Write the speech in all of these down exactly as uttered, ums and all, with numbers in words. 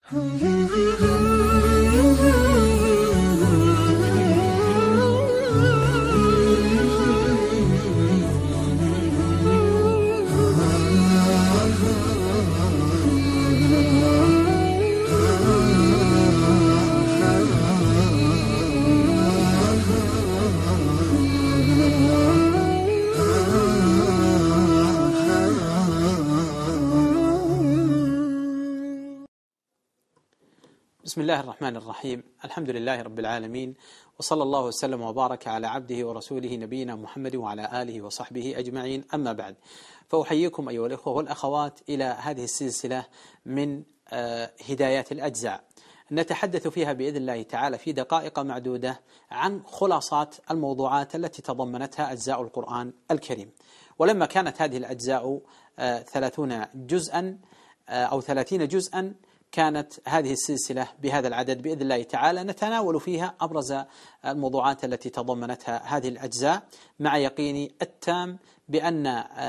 بسم الله الرحمن الرحيم. الحمد لله رب العالمين، وصلى الله وسلم وبارك على عبده ورسوله نبينا محمد وعلى آله وصحبه أجمعين، أما بعد، فأحييكم أيها الإخوة والأخوات إلى هذه السلسلة من هدايات الأجزاء، نتحدث فيها بإذن الله تعالى في دقائق معدودة عن خلاصات الموضوعات التي تضمنتها أجزاء القرآن الكريم. ولما كانت هذه الأجزاء ثلاثون جزءا أو ثلاثين جزءا، كانت هذه السلسلة بهذا العدد بإذن الله تعالى نتناول فيها أبرز الموضوعات التي تضمنتها هذه الأجزاء، مع يقيني التام بأن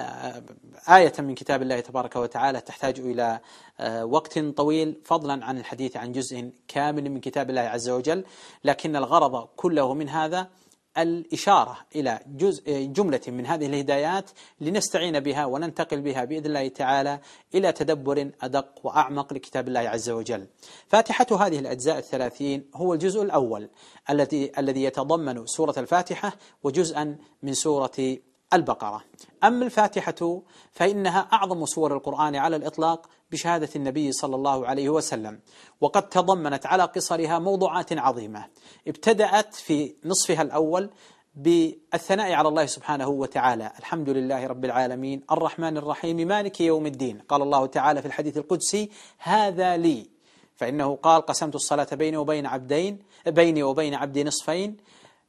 آية من كتاب الله تبارك وتعالى تحتاج إلى وقت طويل، فضلا عن الحديث عن جزء كامل من كتاب الله عز وجل. لكن الغرض كله من هذا الإشارة إلى جزء جملة من هذه الهدايات لنستعين بها وننتقل بها بإذن الله تعالى إلى تدبر أدق وأعمق لكتاب الله عز وجل. فاتحة هذه الأجزاء الثلاثين هو الجزء الأول الذي الذي يتضمن سورة الفاتحة وجزءا من سورة البقرة. أما الفاتحة فإنها أعظم سور القرآن على الإطلاق بشهادة النبي صلى الله عليه وسلم، وقد تضمنت على قصرها موضوعات عظيمة، ابتدأت في نصفها الأول بالثناء على الله سبحانه وتعالى: الحمد لله رب العالمين الرحمن الرحيم مالك يوم الدين. قال الله تعالى في الحديث القدسي: هذا لي، فإنه قال: قسمت الصلاة بيني وبين عبدين بيني وبين عبدي نصفين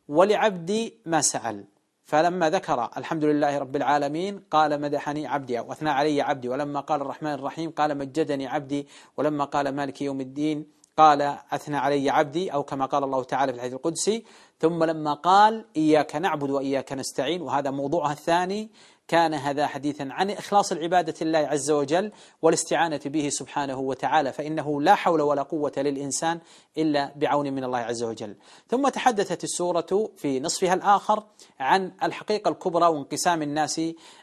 ولعبدي ما سأل. فلما ذكر الحمد لله رب العالمين قال: مدحني عبدي أو أثنى علي عبدي. ولما قال الرحمن الرحيم قال: مجدني عبدي. ولما قال مالك يوم الدين قال: أثنى علي عبدي، أو كما قال الله تعالى في الحديث القدسي. ثم لما قال: إياك نعبد وإياك نستعين، وهذا موضوعها الثاني، كان هذا حديثا عن إخلاص العبادة لله عز وجل والاستعانة به سبحانه وتعالى، فإنه لا حول ولا قوة للإنسان إلا بعون من الله عز وجل. ثم تحدثت السورة في نصفها الآخر عن الحقيقة الكبرى وانقسام الناس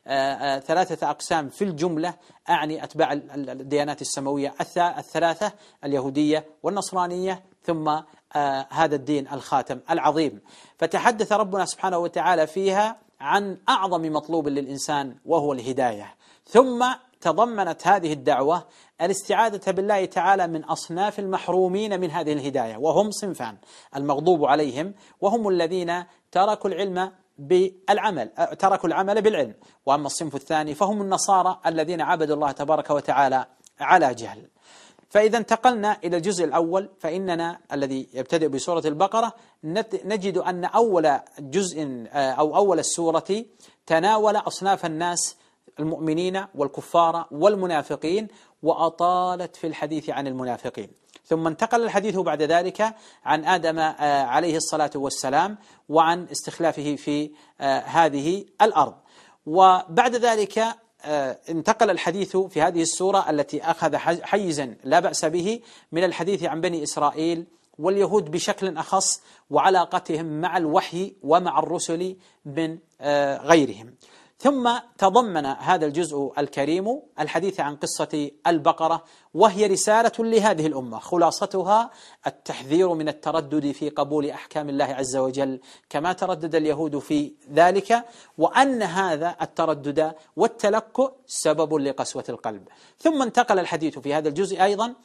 ثلاثة أقسام في الجملة، أعني أتباع الديانات السماوية الثلاثة: اليهودية والنصرانية ثم آه هذا الدين الخاتم العظيم. فتحدث ربنا سبحانه وتعالى فيها عن أعظم مطلوب للإنسان وهو الهداية. ثم تضمنت هذه الدعوة الاستعاذة بالله تعالى من أصناف المحرومين من هذه الهداية، وهم صنفان: المغضوب عليهم وهم الذين تركوا العلم بالعمل تركوا العمل بالعلم، وأما الصنف الثاني فهم النصارى الذين عبدوا الله تبارك وتعالى على جهل. فإذا انتقلنا إلى الجزء الأول، فإننا الذي يبتدئ بسورة البقرة نجد أن أول جزء أو أول السورة تناول أصناف الناس المؤمنين والكفار والمنافقين، وأطالت في الحديث عن المنافقين. ثم انتقل الحديث بعد ذلك عن آدم عليه الصلاة والسلام وعن استخلافه في هذه الأرض. وبعد ذلك انتقل الحديث في هذه السورة التي أخذ حيزا لا بأس به من الحديث عن بني إسرائيل واليهود بشكل أخص، وعلاقتهم مع الوحي ومع الرسل من غيرهم. ثم تضمن هذا الجزء الكريم الحديث عن قصة البقرة، وهي رسالة لهذه الأمة، خلاصتها التحذير من التردد في قبول أحكام الله عز وجل كما تردد اليهود في ذلك، وأن هذا التردد والتلكؤ سبب لقسوة القلب. ثم انتقل الحديث في هذا الجزء أيضا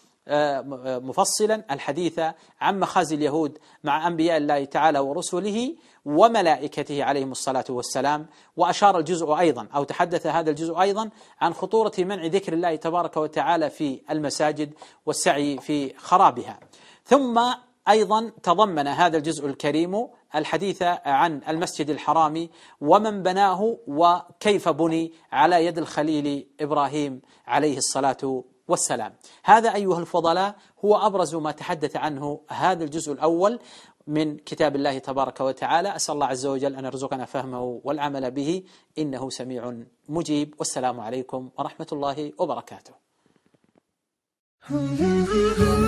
مفصلا الحديث عن مخازي اليهود مع أنبياء الله تعالى ورسله وملائكته عليهم الصلاة والسلام. وأشار الجزء أيضا أو تحدث هذا الجزء أيضا عن خطورة منع ذكر الله تبارك وتعالى في المساجد والسعي في خرابها. ثم أيضا تضمن هذا الجزء الكريم الحديث عن المسجد الحرام ومن بناه وكيف بني على يد الخليل إبراهيم عليه الصلاة والسلام. هذا أيها الفضلاء هو أبرز ما تحدث عنه هذا الجزء الأول من كتاب الله تبارك وتعالى. أسأل الله عز وجل أن يرزقنا فهمه والعمل به، إنه سميع مجيب. والسلام عليكم ورحمة الله وبركاته.